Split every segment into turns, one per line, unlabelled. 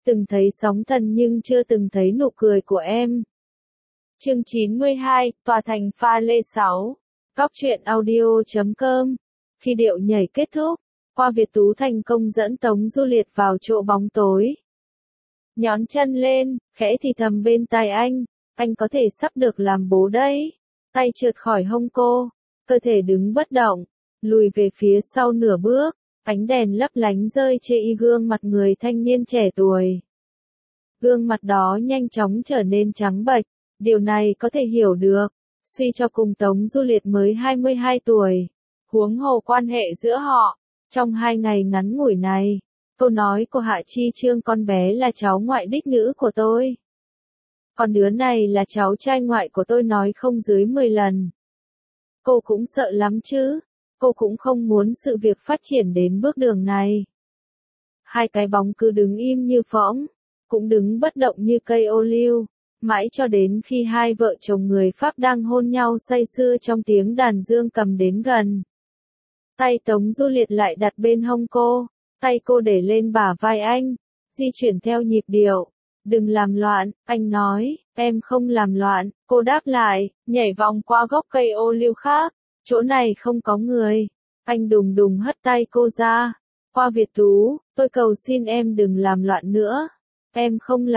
Từng thấy sóng thần nhưng chưa từng thấy nụ cười của em. Chương 92, Tòa thành pha lê 6. Góc truyện audio.com. Khi điệu nhảy kết thúc, Hoa Việt Tú thành công dẫn Tống Du Liệt vào chỗ bóng tối. Nhón chân lên, khẽ thì thầm bên tai anh có thể sắp được làm bố đấy. Tay trượt khỏi hông cô, cơ thể đứng bất động, lùi về phía sau nửa bước, ánh đèn lấp lánh rơi trên gương mặt người thanh niên trẻ tuổi. Gương mặt đó nhanh chóng trở nên trắng bệch, điều này có thể hiểu được, suy cho cùng Tống Du Liệt mới 22 tuổi, huống hồ quan hệ giữa họ, trong 2 ngày ngắn ngủi này, câu nói của Hạ Chi Trương con bé là cháu ngoại đích nữ của tôi. Còn đứa này là cháu trai ngoại của tôi nói không dưới 10 lần. Cô cũng sợ lắm chứ, cô cũng không muốn sự việc phát triển đến bước đường này. Hai cái bóng cứ đứng im như phỗng, cũng đứng bất động như cây ô liu, mãi cho đến khi hai vợ chồng người Pháp đang hôn nhau say sưa trong tiếng đàn dương cầm đến gần. Tay Tống Du Liệt lại đặt bên hông cô, tay cô để lên bả vai anh, di chuyển theo nhịp điệu. Đừng làm loạn, anh nói, em không làm loạn, cô đáp lại, nhảy vòng qua gốc cây ô liu khác, chỗ này không có người. Anh đùng đùng hất tay cô ra. Hoa Việt Tú, tôi cầu xin em đừng làm loạn nữa. Em không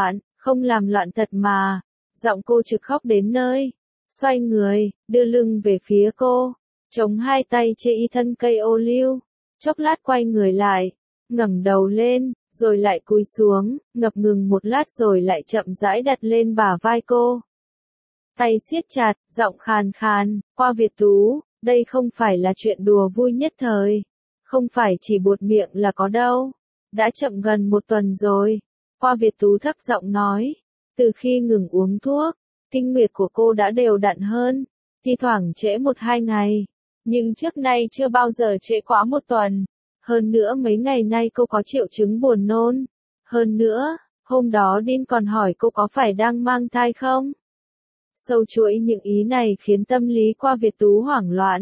làm loạn thật mà. Giọng cô trực khóc đến nơi. Xoay người, đưa lưng về phía cô, chống hai tay trên thân cây ô liu. Chốc lát quay người lại, ngẩng đầu lên, rồi lại cúi xuống, ngập ngừng một lát rồi lại chậm rãi đặt lên bả vai cô. Tay siết chặt, giọng khàn khàn, Hoa Việt Tú, đây không phải là chuyện đùa vui nhất thời. Không phải chỉ buột miệng là có đâu. Đã chậm gần 1 tuần rồi. Hoa Việt Tú thấp giọng nói. Từ khi ngừng uống thuốc, kinh nguyệt của cô đã đều đặn hơn. Thi thoảng trễ 1-2 ngày. Nhưng trước nay chưa bao giờ trễ quá 1 tuần. Hơn nữa mấy ngày nay cô có triệu chứng buồn nôn. Hơn nữa, hôm đó Đin còn hỏi cô có phải đang mang thai không? Sâu chuỗi những ý này khiến tâm lý Hoa Việt Tú hoảng loạn.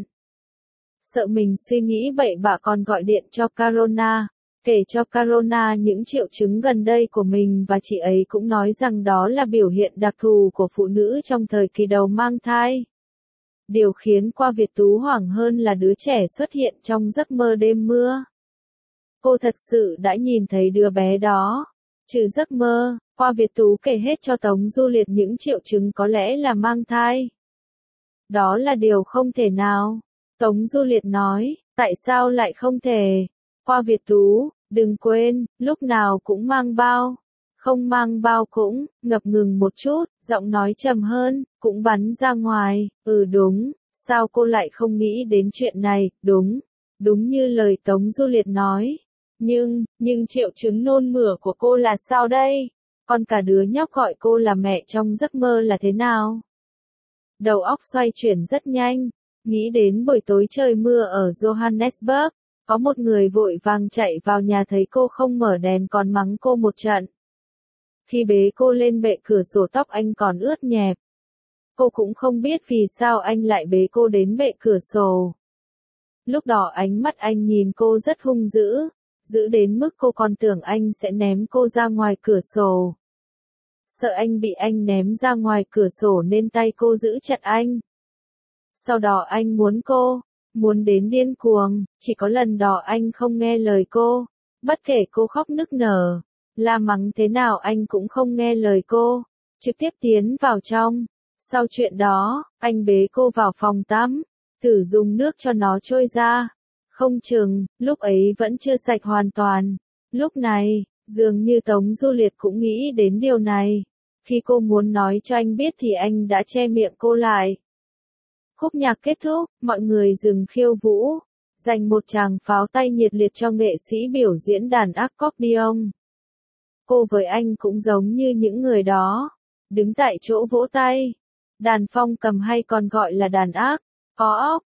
Sợ mình suy nghĩ bậy bạ còn gọi điện cho Carona, kể cho Carona những triệu chứng gần đây của mình và chị ấy cũng nói rằng đó là biểu hiện đặc thù của phụ nữ trong thời kỳ đầu mang thai. Điều khiến Hoa Việt Tú hoảng hơn là đứa trẻ xuất hiện trong giấc mơ đêm mưa. Cô thật sự đã nhìn thấy đứa bé đó. Trừ giấc mơ, Hoa Việt Tú kể hết cho Tống Du Liệt những triệu chứng có lẽ là mang thai. Đó là điều không thể nào. Tống Du Liệt nói, tại sao lại không thể? Hoa Việt Tú, đừng quên, lúc nào cũng mang bao. Không mang bao cũng, ngập ngừng một chút, giọng nói trầm hơn, cũng bắn ra ngoài, đúng, sao cô lại không nghĩ đến chuyện này, đúng như lời Tống Du Liệt nói. Nhưng triệu chứng nôn mửa của cô là sao đây? Còn cả đứa nhóc gọi cô là mẹ trong giấc mơ là thế nào? Đầu óc xoay chuyển rất nhanh, nghĩ đến buổi tối trời mưa ở Johannesburg, có một người vội vàng chạy vào nhà thấy cô không mở đèn còn mắng cô một trận. Khi bế cô lên bệ cửa sổ tóc anh còn ướt nhẹp. Cô cũng không biết vì sao anh lại bế cô đến bệ cửa sổ. Lúc đó ánh mắt anh nhìn cô rất hung dữ đến mức cô còn tưởng anh sẽ ném cô ra ngoài cửa sổ. Sợ anh bị anh ném ra ngoài cửa sổ nên tay cô giữ chặt anh. Sau đó anh muốn đến điên cuồng, chỉ có lần đó anh không nghe lời cô, bất kể cô khóc nức nở, la mắng thế nào anh cũng không nghe lời cô, trực tiếp tiến vào trong. Sau chuyện đó, anh bế cô vào phòng tắm, thử dùng nước cho nó trôi ra. Không chừng, lúc ấy vẫn chưa sạch hoàn toàn. Lúc này, dường như Tống Du Liệt cũng nghĩ đến điều này. Khi cô muốn nói cho anh biết thì anh đã che miệng cô lại. Khúc nhạc kết thúc, mọi người dừng khiêu vũ, dành một tràng pháo tay nhiệt liệt cho nghệ sĩ biểu diễn đàn accordion. Cô với anh cũng giống như những người đó, đứng tại chỗ vỗ tay. Đàn phong cầm hay còn gọi là đàn ác, có óc,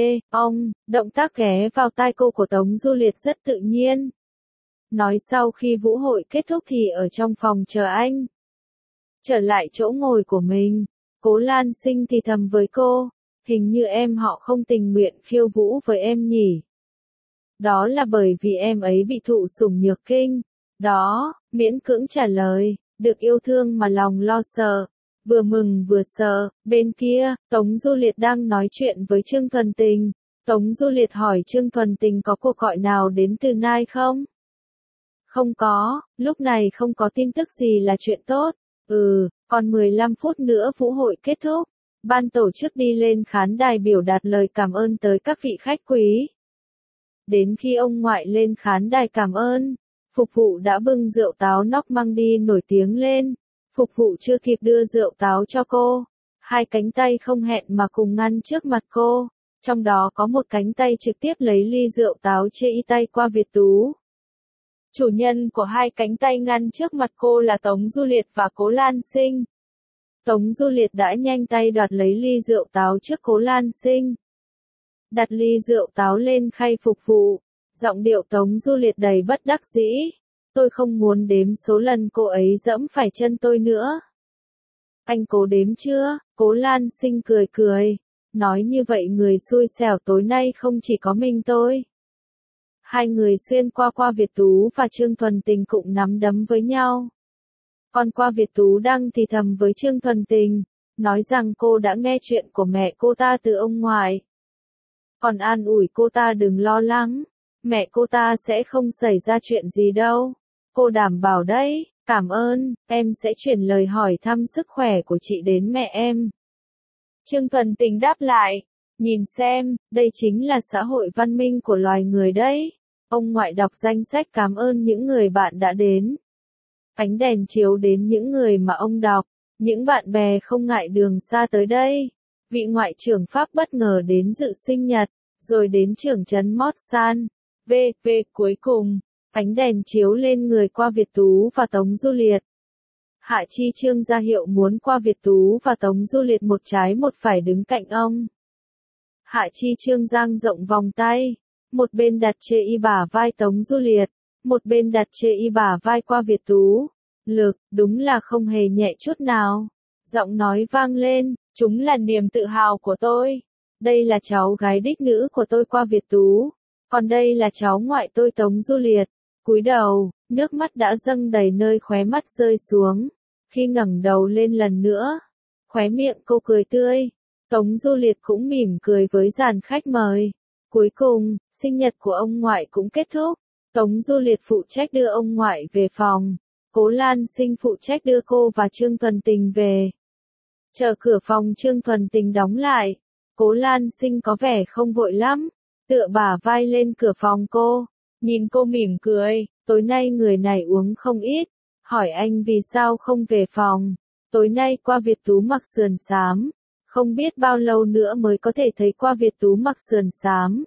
động tác ghé vào tai cô của Tống Du Liệt rất tự nhiên. Nói sau khi vũ hội kết thúc thì ở trong phòng chờ anh. Trở lại chỗ ngồi của mình, Cố Lan Sinh thì thầm với cô, hình như em họ không tình nguyện khiêu vũ với em nhỉ. Đó là bởi vì em ấy bị thụ sủng nhược kinh. Đó, miễn cưỡng trả lời, được yêu thương mà lòng lo sợ. Vừa mừng vừa sợ, bên kia, Tống Du Liệt đang nói chuyện với Trương Thuần Tình. Tống Du Liệt hỏi Trương Thuần Tình có cuộc gọi nào đến từ Nai không? Không có, lúc này không có tin tức gì là chuyện tốt. Còn 15 phút nữa vũ hội kết thúc. Ban tổ chức đi lên khán đài biểu đạt lời cảm ơn tới các vị khách quý. Đến khi ông ngoại lên khán đài cảm ơn, phục vụ đã bưng rượu táo Normandy nổi tiếng lên. Phục vụ chưa kịp đưa rượu táo cho cô, hai cánh tay không hẹn mà cùng ngăn trước mặt cô, trong đó có một cánh tay trực tiếp lấy ly rượu táo chê y tay qua Việt Tú. Chủ nhân của hai cánh tay ngăn trước mặt cô là Tống Du Liệt và Cố Lan Sinh. Tống Du Liệt đã nhanh tay đoạt lấy ly rượu táo trước Cố Lan Sinh. Đặt ly rượu táo lên khay phục vụ, giọng điệu Tống Du Liệt đầy bất đắc dĩ. Tôi không muốn đếm số lần cô ấy dẫm phải chân tôi nữa. Anh cố đếm chưa? Cố Lan Sinh cười cười. Nói như vậy người xui xẻo tối nay không chỉ có mình tôi. Hai người xuyên qua Việt Tú và Trương Thuần Tình cũng nắm đấm với nhau. Còn qua Việt Tú đang thì thầm với Trương Thuần Tình, nói rằng cô đã nghe chuyện của mẹ cô ta từ ông ngoại. Còn an ủi cô ta đừng lo lắng, mẹ cô ta sẽ không xảy ra chuyện gì đâu. Cô đảm bảo đấy, cảm ơn, em sẽ chuyển lời hỏi thăm sức khỏe của chị đến mẹ em. Trương Thuần Tình đáp lại, nhìn xem, đây chính là xã hội văn minh của loài người đấy. Ông ngoại đọc danh sách cảm ơn những người bạn đã đến. Ánh đèn chiếu đến những người mà ông đọc, những bạn bè không ngại đường xa tới đây. Vị ngoại trưởng Pháp bất ngờ đến dự sinh nhật, rồi đến trưởng trấn Mót San. Cuối cùng, ánh đèn chiếu lên người qua Việt Tú và Tống Du Liệt. Hạ Chi Trương ra hiệu muốn qua Việt Tú và Tống Du Liệt một trái một phải đứng cạnh ông. Hạ Chi Trương dang rộng vòng tay, một bên đặt chê y bả vai Tống Du Liệt, một bên đặt chê y bả vai qua Việt Tú. Lực, đúng là không hề nhẹ chút nào. Giọng nói vang lên, chúng là niềm tự hào của tôi. Đây là cháu gái đích nữ của tôi qua Việt Tú. Còn đây là cháu ngoại tôi Tống Du Liệt. Cúi đầu, nước mắt đã dâng đầy nơi khóe mắt rơi xuống. Khi ngẩng đầu lên lần nữa, khóe miệng cô cười tươi. Tống Du Liệt cũng mỉm cười với dàn khách mời. Cuối cùng, sinh nhật của ông ngoại cũng kết thúc. Tống Du Liệt phụ trách đưa ông ngoại về phòng. Cố Lan Sinh phụ trách đưa cô và Trương Thuần Tình về. Chờ cửa phòng Trương Thuần Tình đóng lại. Cố Lan Sinh có vẻ không vội lắm. Tựa bả vai lên cửa phòng cô. Nhìn cô mỉm cười, tối nay người này uống không ít. Hỏi anh vì sao không về phòng. Tối nay qua Việt Tú mặc sườn xám. Không biết bao lâu nữa mới có thể thấy qua Việt Tú mặc sườn xám.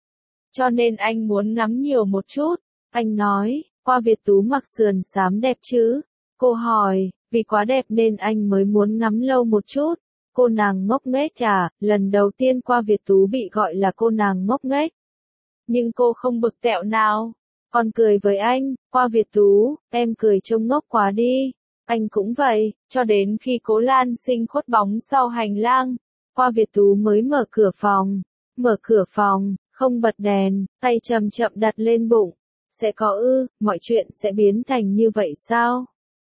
Cho nên anh muốn ngắm nhiều một chút. Anh nói, qua Việt Tú mặc sườn xám đẹp chứ? Cô hỏi, vì quá đẹp nên anh mới muốn ngắm lâu một chút. Cô nàng ngốc nghếch à, lần đầu tiên qua Việt Tú bị gọi là cô nàng ngốc nghếch. Nhưng cô không bực tẹo nào. Còn cười với anh, qua Việt Tú, em cười trông ngốc quá đi. Anh cũng vậy, cho đến khi Cố Lan Sinh khuất bóng sau hành lang. Qua Việt Tú mới mở cửa phòng. Mở cửa phòng, không bật đèn, tay chậm chậm đặt lên bụng. Sẽ có mọi chuyện sẽ biến thành như vậy sao?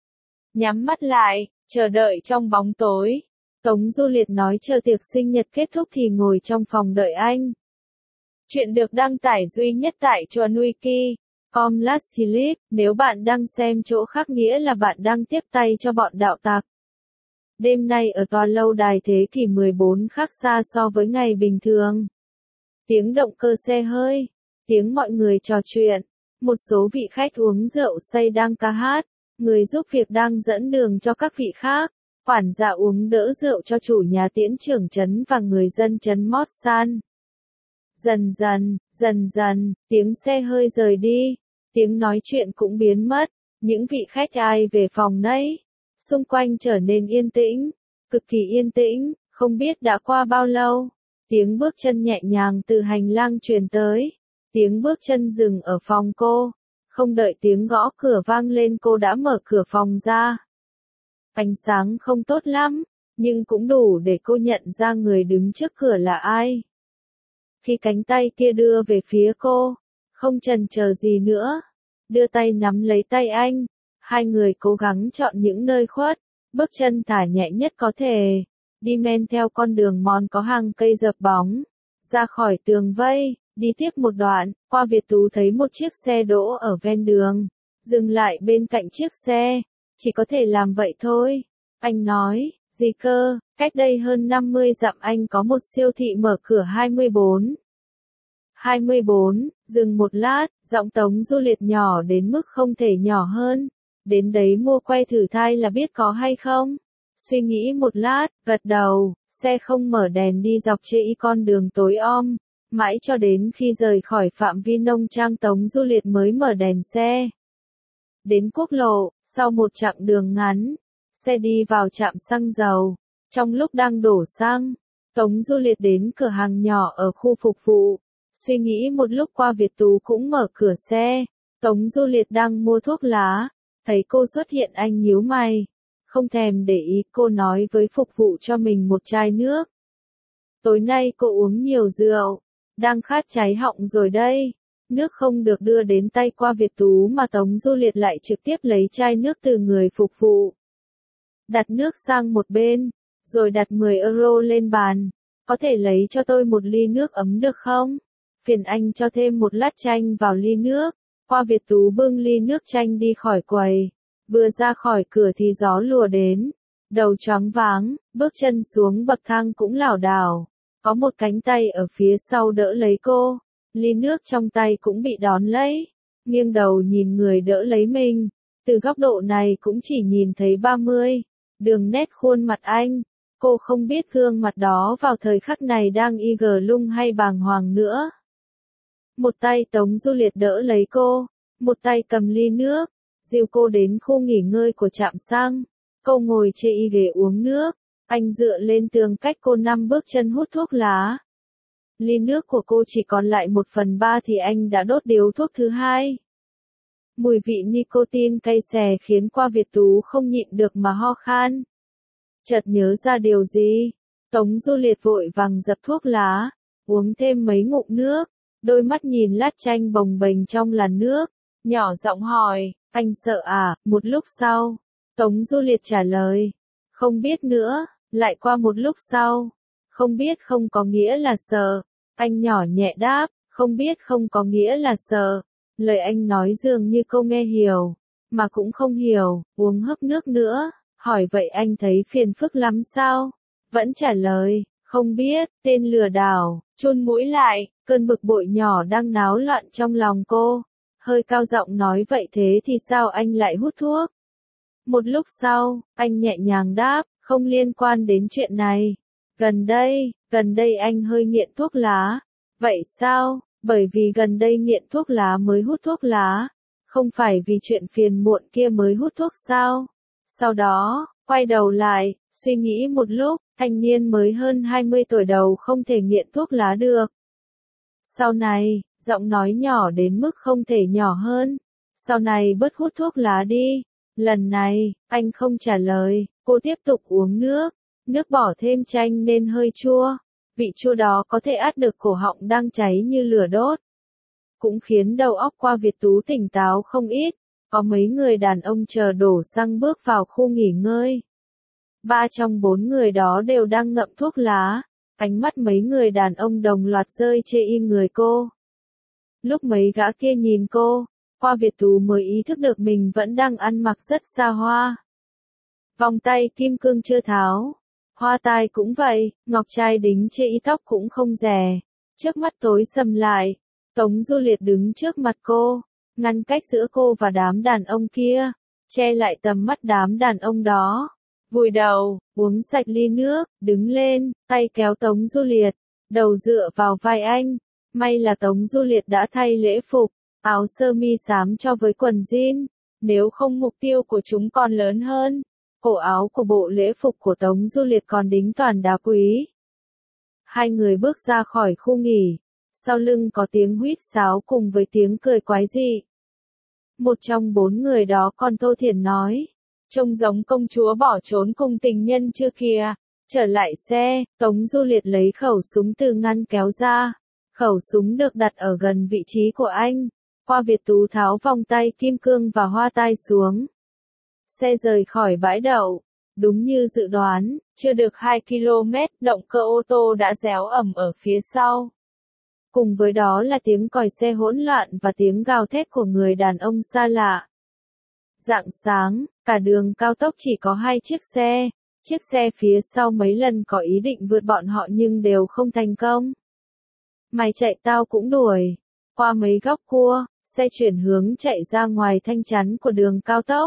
Nhắm mắt lại, chờ đợi trong bóng tối. Tống Du Liệt nói chờ tiệc sinh nhật kết thúc thì ngồi trong phòng đợi anh. Chuyện được đăng tải duy nhất tại Chuan Wiki. Com/Slip, nếu bạn đang xem chỗ khác nghĩa là bạn đang tiếp tay cho bọn đạo tặc. Đêm nay ở tòa lâu đài thế kỷ 14 khác xa so với ngày bình thường. Tiếng động cơ xe hơi, tiếng mọi người trò chuyện, một số vị khách uống rượu say đang ca hát, người giúp việc đang dẫn đường cho các vị khác, quản gia uống đỡ rượu cho chủ nhà tiễn trưởng trấn và người dân trấn Mót San. Dần dần, tiếng xe hơi rời đi, tiếng nói chuyện cũng biến mất, những vị khách ai về phòng nấy. Xung quanh trở nên yên tĩnh, cực kỳ yên tĩnh, không biết đã qua bao lâu. Tiếng bước chân nhẹ nhàng từ hành lang truyền tới. Tiếng bước chân dừng ở phòng cô. Không đợi tiếng gõ cửa vang lên cô đã mở cửa phòng ra. Ánh sáng không tốt lắm, nhưng cũng đủ để cô nhận ra người đứng trước cửa là ai. Khi cánh tay kia đưa về phía cô, không chần chờ gì nữa, đưa tay nắm lấy tay anh. Hai người cố gắng chọn những nơi khuất, bước chân thả nhẹ nhất có thể, đi men theo con đường mòn có hàng cây dợp bóng, ra khỏi tường vây, đi tiếp một đoạn, qua Việt Tú thấy một chiếc xe đỗ ở ven đường, dừng lại bên cạnh chiếc xe, chỉ có thể làm vậy thôi. Anh nói, gì cơ, cách đây hơn 50 dặm anh có một siêu thị mở cửa 24. 24, dừng một lát, giọng Tống Du Liệt nhỏ đến mức không thể nhỏ hơn. Đến đấy mua que thử thai là biết có hay không? Suy nghĩ một lát, gật đầu, xe không mở đèn đi dọc chê con đường tối om. Mãi cho đến khi rời khỏi phạm vi nông trang Tống Du Liệt mới mở đèn xe. Đến quốc lộ, sau một chặng đường ngắn, xe đi vào trạm xăng dầu. Trong lúc đang đổ xăng, Tống Du Liệt đến cửa hàng nhỏ ở khu phục vụ. Suy nghĩ một lúc qua Việt Tú cũng mở cửa xe. Tống Du Liệt đang mua thuốc lá. Thấy cô xuất hiện anh nhíu mày. Không thèm để ý, cô nói với phục vụ cho mình một chai nước. Tối nay cô uống nhiều rượu. Đang khát cháy họng rồi đây. Nước không được đưa đến tay qua Việt Tú mà Tống Du Liệt lại trực tiếp lấy chai nước từ người phục vụ. Đặt nước sang một bên, rồi đặt 10 euro lên bàn. Có thể lấy cho tôi một ly nước ấm được không? Phiền anh cho thêm một lát chanh vào ly nước. Qua Việt Tú bưng ly nước chanh đi khỏi quầy. Vừa ra khỏi cửa thì gió lùa đến. Đầu choáng váng, bước chân xuống bậc thang cũng lảo đảo. Có một cánh tay ở phía sau đỡ lấy cô. Ly nước trong tay cũng bị đón lấy. Nghiêng đầu nhìn người đỡ lấy mình. Từ góc độ này cũng chỉ nhìn thấy 30. Đường nét khuôn mặt anh. Cô không biết gương mặt đó vào thời khắc này đang lung hay bàng hoàng nữa. Một tay Tống Du Liệt đỡ lấy cô. Một tay cầm ly nước. Dìu cô đến khu nghỉ ngơi của trạm xăng. Cô ngồi trên ghế uống nước. Anh dựa lên tường cách cô 5 bước chân hút thuốc lá. Ly nước của cô chỉ còn lại 1/3 thì anh đã đốt điếu thuốc thứ hai. Mùi vị nicotine cay xè khiến qua Việt Tú không nhịn được mà ho khan. Chợt nhớ ra điều gì, Tống Du Liệt vội vàng dập thuốc lá, uống thêm mấy ngụm nước, đôi mắt nhìn lát chanh bồng bềnh trong làn nước, nhỏ giọng hỏi, anh sợ à? Một lúc sau, Tống Du Liệt trả lời, không biết nữa. Lại qua một lúc sau, không biết không có nghĩa là sợ. Anh nhỏ nhẹ đáp, không biết không có nghĩa là sợ. Lời anh nói dường như cô nghe hiểu, mà cũng không hiểu, uống hớp nước nữa, hỏi vậy anh thấy phiền phức lắm sao? Vẫn trả lời, không biết, tên lừa đảo, chôn mũi lại, cơn bực bội nhỏ đang náo loạn trong lòng cô. Hơi cao giọng nói vậy thế thì sao anh lại hút thuốc? Một lúc sau, anh nhẹ nhàng đáp, không liên quan đến chuyện này. Gần đây anh hơi nghiện thuốc lá. Vậy sao? Bởi vì gần đây nghiện thuốc lá mới hút thuốc lá. Không phải vì chuyện phiền muộn kia mới hút thuốc sao? Sau đó, quay đầu lại, suy nghĩ một lúc, thanh niên mới hơn 20 tuổi đầu không thể nghiện thuốc lá được. Sau này, giọng nói nhỏ đến mức không thể nhỏ hơn. Sau này bớt hút thuốc lá đi. Lần này, anh không trả lời, cô tiếp tục uống nước. Nước bỏ thêm chanh nên hơi chua. Vị chua đó có thể át được cổ họng đang cháy như lửa đốt. Cũng khiến đầu óc qua Việt Tú tỉnh táo không ít. Có mấy người đàn ông chờ đổ xăng bước vào khu nghỉ ngơi. 3 trong 4 người đó đều đang ngậm thuốc lá. Ánh mắt mấy người đàn ông đồng loạt rơi trên người cô. Lúc mấy gã kia nhìn cô, qua Việt Tú mới ý thức được mình vẫn đang ăn mặc rất xa hoa. Vòng tay kim cương chưa tháo. Hoa tai cũng vậy, ngọc trai đính trên tóc cũng không rẻ. Trước mắt tối sầm lại, Tống Du Liệt đứng trước mặt cô, ngăn cách giữa cô và đám đàn ông kia, che lại tầm mắt đám đàn ông đó. Vùi đầu, uống sạch ly nước, đứng lên, tay kéo Tống Du Liệt, đầu dựa vào vai anh. May là Tống Du Liệt đã thay lễ phục, áo sơ mi xám cho với quần jean, nếu không mục tiêu của chúng còn lớn hơn. Cổ áo của bộ lễ phục của Tống Du Liệt còn đính toàn đá quý. Hai người bước ra khỏi khu nghỉ, sau lưng có tiếng huýt sáo cùng với tiếng cười quái dị. Một trong 4 người đó con Tô Thiển nói, trông giống công chúa bỏ trốn cùng tình nhân chưa kìa. Trở lại xe, Tống Du Liệt lấy khẩu súng từ ngăn kéo ra. Khẩu súng được đặt ở gần vị trí của anh. Qua Việt Tú tháo vòng tay kim cương và hoa tai xuống. Xe rời khỏi bãi đậu. Đúng như dự đoán, chưa được 2 km, động cơ ô tô đã réo ầm ở phía sau. Cùng với đó là tiếng còi xe hỗn loạn và tiếng gào thét của người đàn ông xa lạ. Rạng sáng, cả đường cao tốc chỉ có 2 chiếc xe. Chiếc xe phía sau mấy lần có ý định vượt bọn họ nhưng đều không thành công. Mày chạy tao cũng đuổi. Qua mấy góc cua, xe chuyển hướng chạy ra ngoài thanh chắn của đường cao tốc.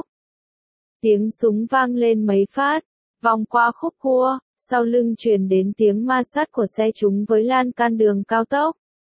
Tiếng súng vang lên mấy phát, vòng qua khúc cua, sau lưng truyền đến tiếng ma sát của xe chúng với lan can đường cao tốc.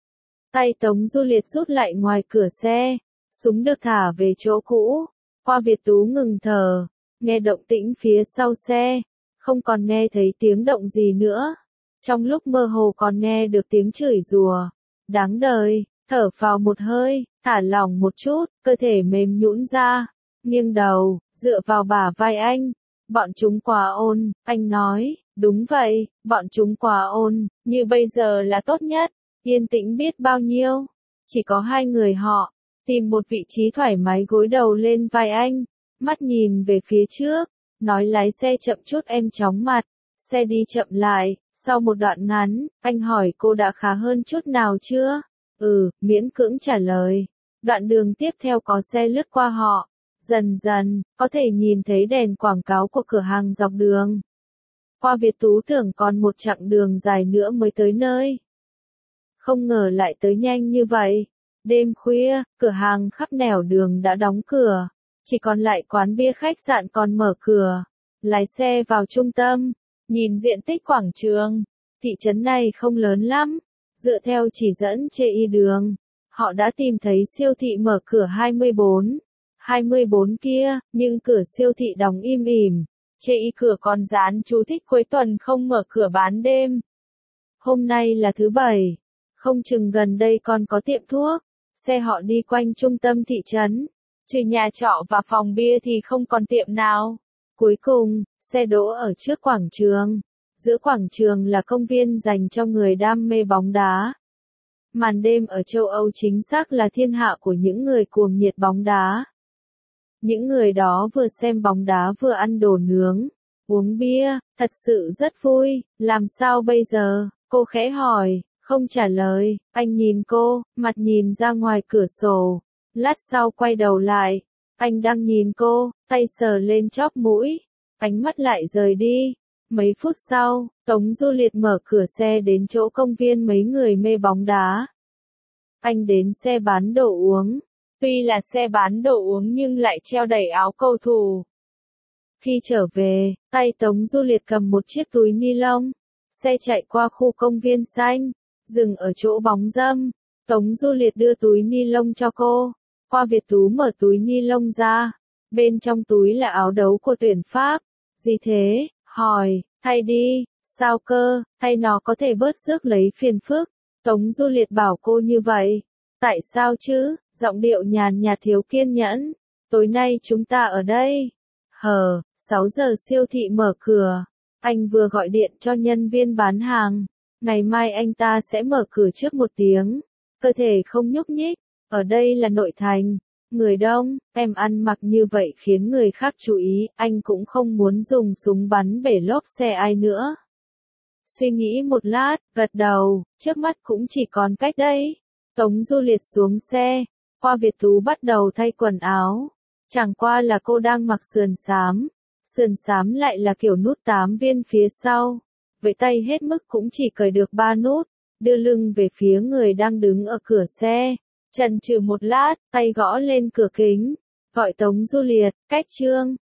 Tay Tống Du Liệt rút lại ngoài cửa xe, súng được thả về chỗ cũ. Qua Việt Tú ngừng thở, nghe động tĩnh phía sau xe, không còn nghe thấy tiếng động gì nữa. Trong lúc mơ hồ còn nghe được tiếng chửi rủa, đáng đời, thở phào một hơi, thả lỏng một chút, cơ thể mềm nhũn ra, nghiêng đầu, dựa vào bả vai anh. Bọn chúng quá ôn, anh nói, đúng vậy, bọn chúng quá ôn, như bây giờ là tốt nhất, yên tĩnh biết bao nhiêu. Chỉ có 2 người họ, tìm một vị trí thoải mái gối đầu lên vai anh, mắt nhìn về phía trước, nói lái xe chậm chút em chóng mặt. Xe đi chậm lại, sau một đoạn ngắn, anh hỏi cô đã khá hơn chút nào chưa? Miễn cưỡng trả lời. Đoạn đường tiếp theo có xe lướt qua họ. Dần dần, có thể nhìn thấy đèn quảng cáo của cửa hàng dọc đường. Qua Việt Tú tưởng còn một chặng đường dài nữa mới tới nơi. Không ngờ lại tới nhanh như vậy. Đêm khuya, cửa hàng khắp nẻo đường đã đóng cửa. Chỉ còn lại quán bia khách sạn còn mở cửa. Lái xe vào trung tâm, nhìn diện tích quảng trường. Thị trấn này không lớn lắm. Dựa theo chỉ dẫn trên y đường, họ đã tìm thấy siêu thị mở cửa 24 kia, nhưng cửa siêu thị đóng im ỉm. Trên y cửa còn dán chú thích cuối tuần không mở cửa bán đêm. Hôm nay là thứ Bảy, không chừng gần đây còn có tiệm thuốc. Xe họ đi quanh trung tâm thị trấn, trừ nhà trọ và phòng bia thì không còn tiệm nào. Cuối cùng, xe đỗ ở trước quảng trường. Giữa quảng trường là công viên dành cho người đam mê bóng đá. Màn đêm ở châu Âu chính xác là thiên hạ của những người cuồng nhiệt bóng đá. Những người đó vừa xem bóng đá vừa ăn đồ nướng, uống bia, thật sự rất vui. Làm sao bây giờ? Cô khẽ hỏi, không trả lời. Anh nhìn cô, mặt nhìn ra ngoài cửa sổ. Lát sau quay đầu lại, anh đang nhìn cô, tay sờ lên chóp mũi, ánh mắt lại rời đi. Mấy phút sau, Tống Du Liệt mở cửa xe đến chỗ công viên mấy người mê bóng đá. Anh đến xe bán đồ uống. Tuy là xe bán đồ uống nhưng lại treo đầy áo cầu thủ. Khi trở về, tay Tống Du Liệt cầm một chiếc túi ni lông. Xe chạy qua khu công viên xanh, dừng ở chỗ bóng râm. Tống Du Liệt đưa túi ni lông cho cô. Qua Việt Tú mở túi ni lông ra. Bên trong túi là áo đấu của tuyển Pháp. Gì thế? Hỏi, thay đi. Sao cơ, thay nó có thể bớt rước lấy phiền phức. Tống Du Liệt bảo cô như vậy. Tại sao chứ? Giọng điệu nhàn nhạt thiếu kiên nhẫn. Tối nay chúng ta ở đây. 6 giờ siêu thị mở cửa. Anh vừa gọi điện cho nhân viên bán hàng. Ngày mai anh ta sẽ mở cửa trước 1 tiếng. Cơ thể không nhúc nhích. Ở đây là nội thành. Người đông, em ăn mặc như vậy khiến người khác chú ý. Anh cũng không muốn dùng súng bắn bể lốp xe ai nữa. Suy nghĩ một lát, gật đầu. Trước mắt cũng chỉ còn cách đây. Tống Du Liệt xuống xe. Qua Việt Tú bắt đầu thay quần áo. Chẳng qua là cô đang mặc sườn xám. Sườn xám lại là kiểu nút 8 viên phía sau. Vậy tay hết mức cũng chỉ cởi được 3 nút. Đưa lưng về phía người đang đứng ở cửa xe. Chần chừ một lát, tay gõ lên cửa kính. Gọi Tống Du Liệt, Cách Trương.